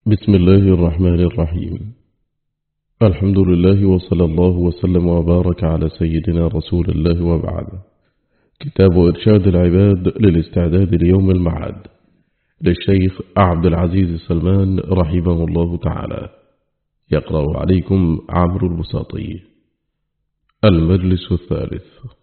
بسم الله الرحمن الرحيم. الحمد لله وصلى الله وسلم وبارك على سيدنا رسول الله وبعد. كتاب إرشاد العباد للاستعداد ليوم المعاد للشيخ عبد العزيز سلمان رحمه الله تعالى. يقرأ عليكم عمرو البساطي. المجلس الثالث.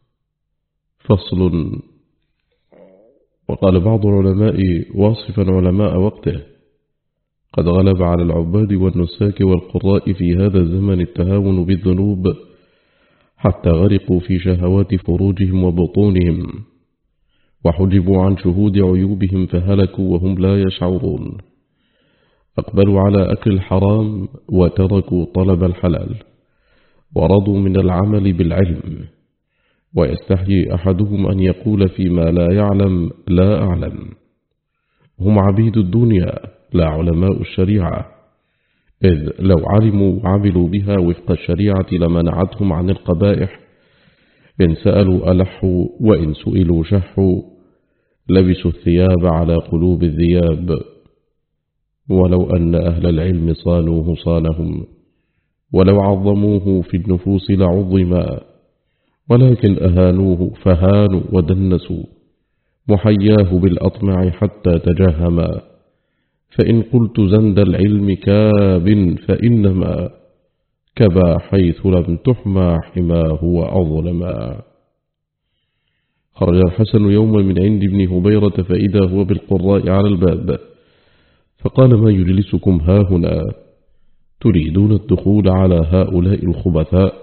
فصل. وقال بعض العلماء واصفا علماء وقته: قد غلب على العباد والنساك والقراء في هذا الزمن التهاون بالذنوب حتى غرقوا في شهوات فروجهم وبطونهم، وحجبوا عن شهود عيوبهم فهلكوا وهم لا يشعرون. أقبلوا على أكل الحرام وتركوا طلب الحلال، ورضوا من العمل بالعلم، ويستحيي أحدهم أن يقول فيما لا يعلم لا أعلم. هم عبيد الدنيا لا علماء الشريعة، إذ لو علموا وعملوا بها وفق الشريعة لمنعتهم عن القبائح. إن سألوا ألحوا، وإن سئلوا شحوا، لبسوا الثياب على قلوب الذياب. ولو أن أهل العلم صانوه صانهم، ولو عظموه في النفوس لعظما، ولكن أهانوه فهانوا ودنسوا، محياه بالأطمع حتى تجهما. فإن قلت زند العلم كاب فإنما كبا حيث لم تحمى حماه وأظلما. خرج الحسن يوما من عند ابن هبيرة فإذا هو بالقراء على الباب، فقال: ما يجلسكم هاهنا؟ تريدون الدخول على هؤلاء الخبثاء؟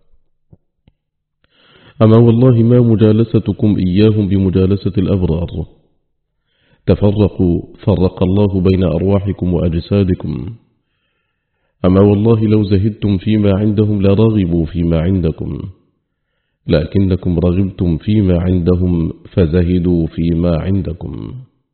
أما والله ما مجالستكم إياهم بمجالسة الأبرار. تفرقوا فرق الله بين أرواحكم وأجسادكم. أما والله لو زهدتم فيما عندهم لرغبوا فيما عندكم، لكنكم رغبتم فيما عندهم فزهدوا فيما عندكم.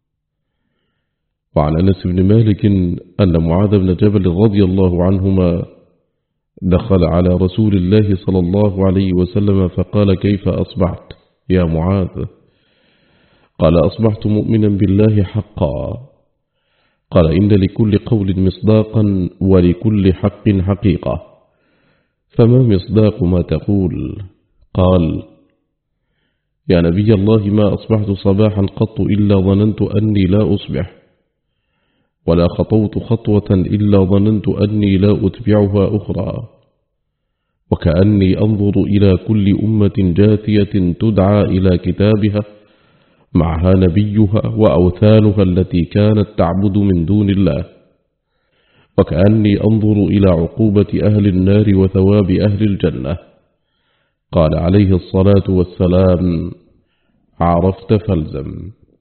وعن أنس بن مالك أن معاذ بن جبل رضي الله عنهما دخل على رسول الله صلى الله عليه وسلم فقال: كيف أصبحت يا معاذ؟ قال: أصبحت مؤمنا بالله حقا. قال: إن لكل قول مصداقا ولكل حق حقيقة، فما مصداق ما تقول؟ قال: يا نبي الله ما أصبحت صباحا قط إلا ظننت أني لا أصبح، ولا خطوت خطوة إلا ظننت أني لا أتبعها أخرى، وكأني أنظر إلى كل أمة جاثية تدعى إلى كتابها معها نبيها وأوثانها التي كانت تعبد من دون الله، وكأني أنظر إلى عقوبة أهل النار وثواب أهل الجنة. قال عليه الصلاة والسلام: عرفت فالزم.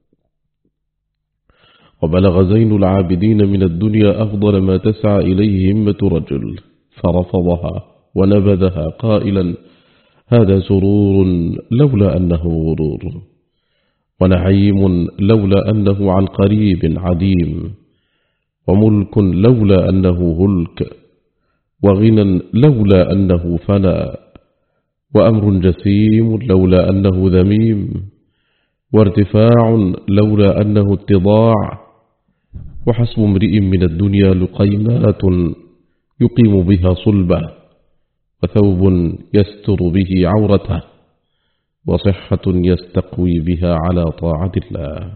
وبلغ زين العابدين من الدنيا أفضل ما تسعى إليه همة رجل، فرفضها ونبذها قائلا: هذا سرور لولا أنه غرور، ونعيم لولا أنه عن قريب عديم، وملك لولا أنه هلك، وغنى لولا أنه فنى، وأمر جسيم لولا أنه ذميم، وارتفاع لولا أنه اتضاع، وحسب امرئ من الدنيا لقيمات يقيم بها صلبه، وثوب يستر به عورته، وصحة يستقوي بها على طاعة الله.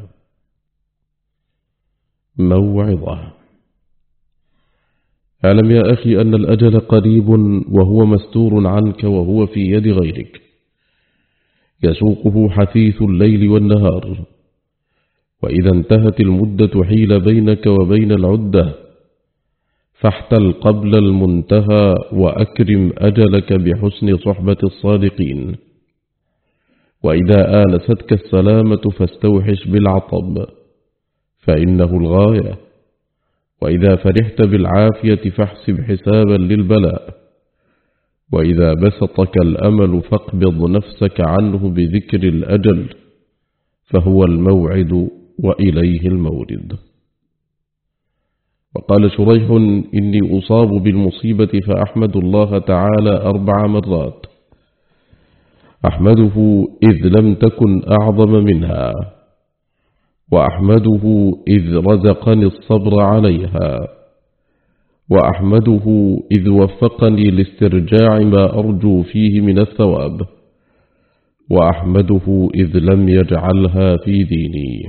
موعظة. اعلم يا أخي أن الأجل قريب، وهو مستور عنك وهو في يد غيرك، يسوقه حثيث الليل والنهار. وإذا انتهت المدة حيل بينك وبين العدة، فاحتل قبل المنتهى، وأكرم أجلك بحسن صحبة الصادقين. وإذا آنستك السلامة فاستوحش بالعطب، فإنه الغاية. وإذا فرحت بالعافية فاحسب حسابا للبلاء. وإذا بسطك الأمل فاقبض نفسك عنه بذكر الأجل، فهو الموعد وإليه المورد. وقال شريح: إني أصاب بالمصيبة فأحمد الله تعالى 4 مرات، أحمده إذ لم تكن أعظم منها، وأحمده إذ رزقني الصبر عليها، وأحمده إذ وفقني لاسترجاع ما أرجو فيه من الثواب، وأحمده إذ لم يجعلها في ديني.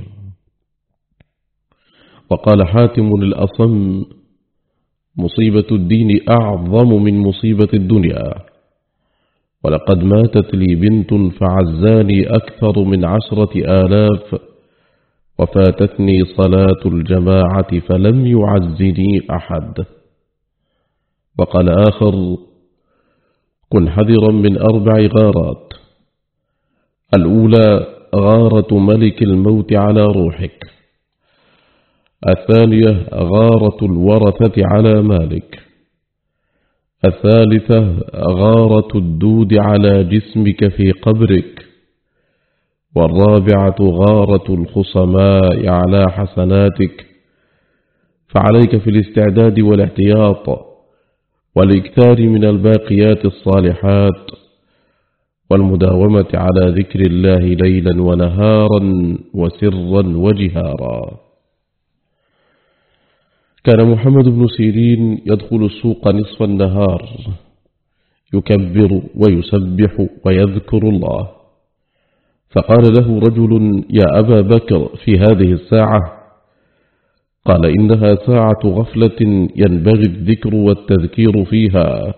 وقال حاتم الأصم: مصيبة الدين أعظم من مصيبة الدنيا، ولقد ماتت لي بنت فعزاني أكثر من 10,000، وفاتتني صلاة الجماعة فلم يعزني أحد. وقال آخر: كن حذرا من 4 غارات: الأولى غارة ملك الموت على روحك، الثانية غارة الورثة على مالك، الثالثة غارة الدود على جسمك في قبرك، والرابعة غارة الخصماء على حسناتك. فعليك في الاستعداد والاحتياط والإكثار من الباقيات الصالحات، والمداومة على ذكر الله ليلا ونهارا وسرا وجهارا. كان محمد بن سيرين يدخل السوق نصف النهار يكبر ويسبح ويذكر الله، فقال له رجل: يا أبا بكر، في هذه الساعة؟ قال: إنها ساعة غفلة ينبغي الذكر والتذكير فيها.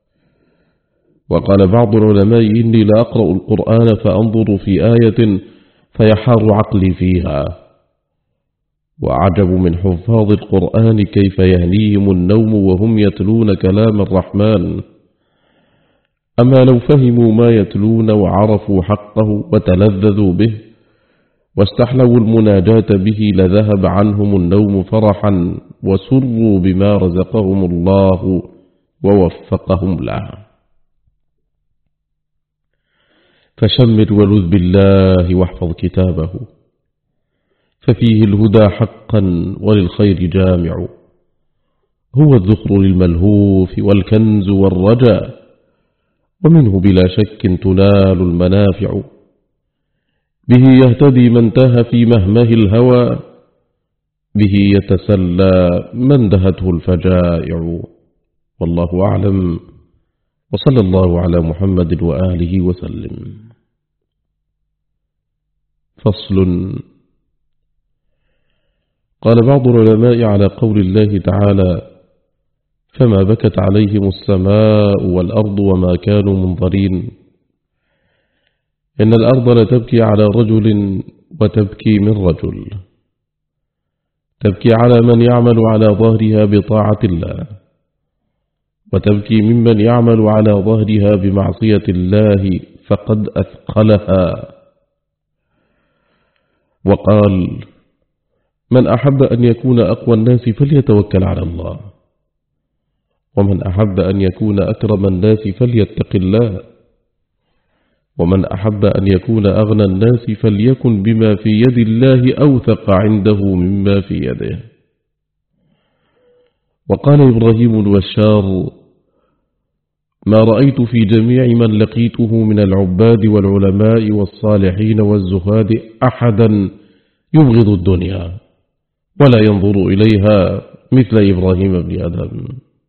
وقال بعض العلماء: إني لا أقرأ القرآن فأنظر في آية فيحار عقلي فيها. وعجب من حفاظ القرآن كيف يهنيهم النوم وهم يتلون كلام الرحمن. أما لو فهموا ما يتلون وعرفوا حقه وتلذذوا به واستحلوا المناجاة به لذهب عنهم النوم فرحا وسروا بما رزقهم الله ووفقهم له. فشمر ولذ بالله واحفظ كتابه، ففيه الهدى حقا وللخير جامع، هو الذخر للملهوف والكنز والرجاء، ومنه بلا شك تنال المنافع. به يهتدي من تاه في مهمه الهوى، به يتسلى من دهته الفجائع. والله أعلم، وصلى الله على محمد وآله وسلم. فصل. قال بعض العلماء على قول الله تعالى: فما بكت عليهم السماء والأرض وما كانوا منظرين، إن الأرض لتبكي على رجل وتبكي من رجل، تبكي على من يعمل على ظهرها بطاعة الله، وتبكي ممن يعمل على ظهرها بمعصية الله فقد أثقلها. وقال: من أحب أن يكون أقوى الناس فليتوكل على الله، ومن أحب أن يكون أكرم الناس فليتق الله، ومن أحب أن يكون أغنى الناس فليكن بما في يد الله أوثق عنده مما في يده. وقال إبراهيم البشار: ما رأيت في جميع من لقيته من العباد والعلماء والصالحين والزهاد أحدا يبغض الدنيا ولا ينظر إليها مثل إبراهيم بن أدهم.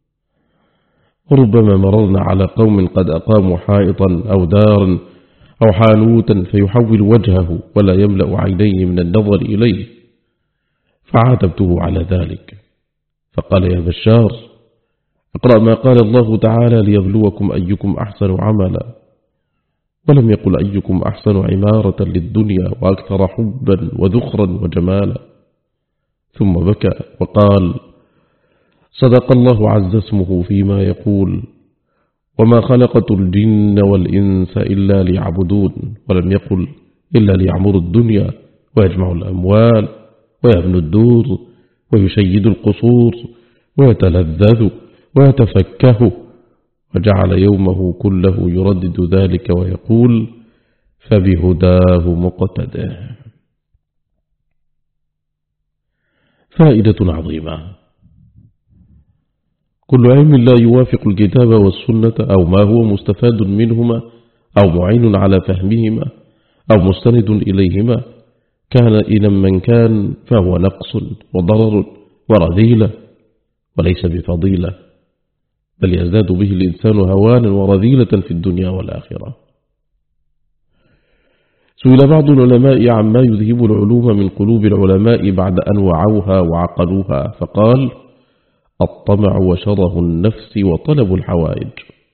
ربما مررنا على قوم قد أقاموا حائطا أو دارا أو حانوتا فيحول وجهه ولا يملأ عينيه من النظر إليه، فعاتبته على ذلك، فقال: يا بشار، اقرأ ما قال الله تعالى: ليبلوكم أيكم أحسن عملا، ولم يقل أيكم أحسن عمارة للدنيا وأكثر حبا وذخرا وجمالا. ثم بكى وقال: صدق الله عز اسمه فيما يقول: وما خلقت الجن والإنس إلا ليعبدون، ولم يقل إلا ليعمروا الدنيا ويجمعوا الأموال ويبنوا الدور ويشيدوا القصور ويتلذذوا ويتفكهوا، وجعل يومه كله يردد ذلك ويقول: فبهداه مقتده. فائدة عظيمة: كل علم لا يوافق الكتاب والسنة أو ما هو مستفاد منهما أو معين على فهمهما أو مستند إليهما كان إلى من كان فهو نقص وضرر ورذيلة، وليس بفضيلة، بل يزداد به الإنسان هوانا ورذيلة في الدنيا والآخرة. سئل بعض العلماء عما يذهب العلوم من قلوب العلماء بعد أن وعوها وعقلوها، فقال: الطمع وشره النفس وطلب الحوائج.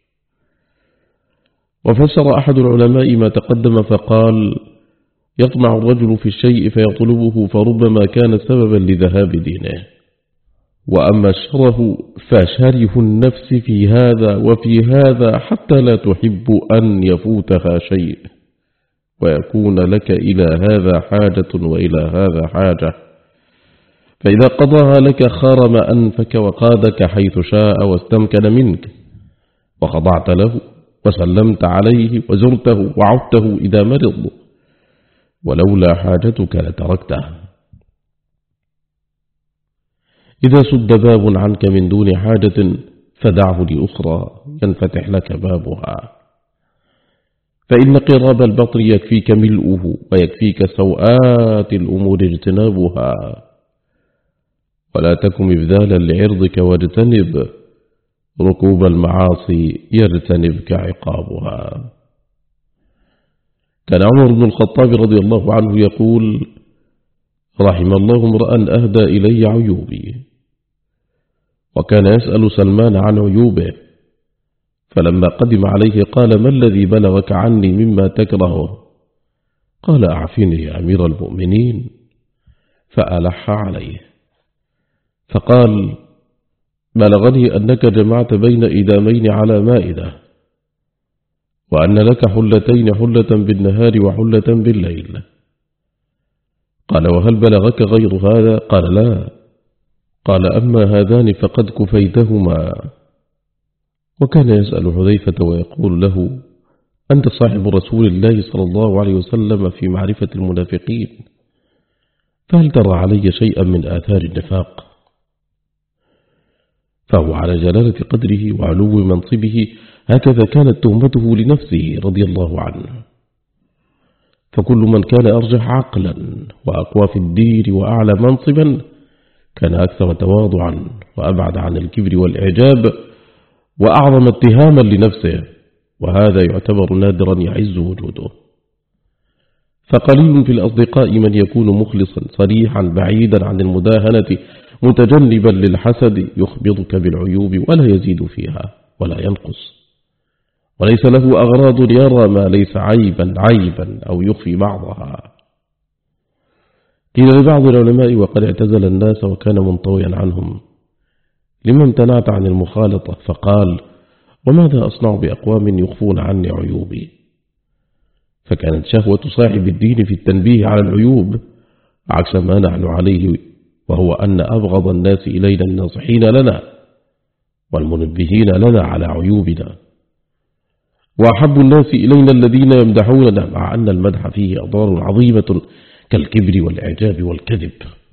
وفسر أحد العلماء ما تقدم فقال: يطمع الرجل في الشيء فيطلبه فربما كان سببا لذهاب دينه. وأما الشره فشره النفس في هذا وفي هذا حتى لا تحب أن يفوتها شيء، ويكون لك إلى هذا حاجة وإلى هذا حاجة، فإذا قضاها لك خرم أنفك وقادك حيث شاء واستمكن منك، وخضعت له وسلمت عليه وزرته وعدته إذا مرض، ولولا حاجتك لتركته. إذا سد باب عنك من دون حاجة فدعه لأخرى ينفتح لك بابها، فإن قراب البطن يكفيك ملؤه ويكفيك سوءات الأمور اجتنابها. ولا تكن مبذالا لعرضك واجتنب ركوب المعاصي يجتنبك عقابها. كان عمر بن الخطاب رضي الله عنه يقول: رحم الله امرأ أهدى إلي عيوبي. وكان يسأل سلمان عن عيوبه، فلما قدم عليه قال: ما الذي بلغك عني مما تكرهه؟ قال: أعفني يا أمير المؤمنين. فألح عليه فقال: بلغني أنك جمعت بين إدامين على مائدة، وأن لك حلتين، حلة بالنهار وحلة بالليل. قال: وهل بلغك غير هذا؟ قال: لا. قال: أما هذان فقد كفيتهما. وكان يسأل حذيفة ويقول له: أنت صاحب رسول الله صلى الله عليه وسلم في معرفة المنافقين، فهل ترى علي شيئا من آثار النفاق؟ فهو على جلالة قدره وعلو منصبه هكذا كانت تهمته لنفسه رضي الله عنه. فكل من كان أرجح عقلا وأقوى في الدين وأعلى منصبا كان أكثر تواضعا وأبعد عن الكبر والإعجاب وأعظم اتهاما لنفسه، وهذا يعتبر نادرا يعز وجوده. فقليل في الأصدقاء من يكون مخلصا صريحا بعيدا عن المداهنة متجنبا للحسد، يخبضك بالعيوب ولا يزيد فيها ولا ينقص، وليس له أغراض يرى ما ليس عيبا أو يخفي بعضها. قيل لبعض العلماء وقد اعتزل الناس وكان منطويا عنهم: لما امتنعت عن المخالطة؟ فقال: وماذا أصنع بأقوام يخفون عني عيوبي؟ فكانت شهوة صاحب الدين في التنبيه على العيوب عكس ما نحن عليه، وهو أن أبغض الناس إلينا الناصحين لنا والمنبهين لنا على عيوبنا، وأحب الناس إلينا الذين يمدحوننا، مع أن المدح فيه أضرار عظيمة كالكبر والإعجاب والكذب.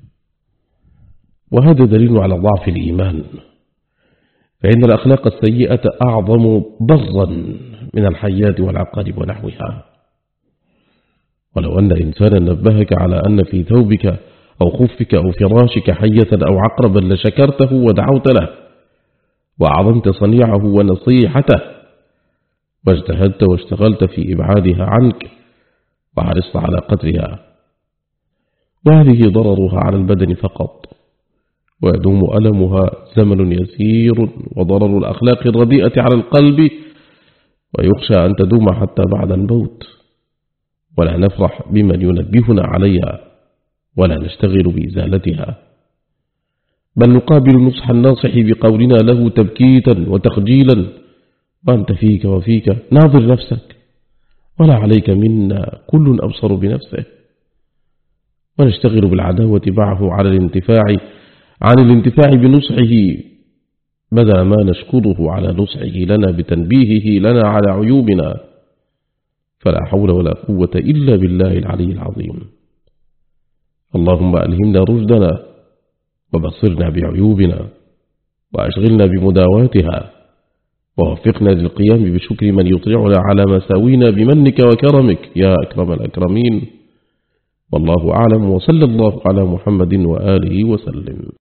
وهذا دليل على ضعف الإيمان، فإن الأخلاق السيئة أعظم ضرا من الحيات والعقارب ونحوها. ولو أن إنسانا نبهك على أن في ثوبك أو خفك أو فراشك حية أو عقربا لشكرته ودعوت له وأعظمت صنيعه ونصيحته واجتهدت واشتغلت في إبعادها عنك وحرصت على قتلها. وهذه ضررها على البدن فقط، ويدوم ألمها زمن يسير، وضرر الأخلاق الرديئة على القلب ويخشى أن تدوم حتى بعد الموت، ولا نفرح بمن ينبهنا عليها ولا نشتغل بإزالتها، بل نقابل نصح الناصح بقولنا له تبكيتا وتخجيلا: وأنت فيك وفيك، ناظر نفسك، ولا عليك منا، كل أبصر بنفسه. ونشتغل بالعداوة معه عن الانتفاع بنصحه، بدل ما نشكره على نصحه لنا بتنبيهه لنا على عيوبنا. فلا حول ولا قوة إلا بالله العلي العظيم. اللهم ألهمنا رشدنا وبصرنا بعيوبنا وأشغلنا بمداواتها، ووفقنا للقيام بشكر من يطلعنا على مساوينا بمنك وكرمك يا أكرم الأكرمين. والله أعلم، وصلى الله على محمد وآله وسلم.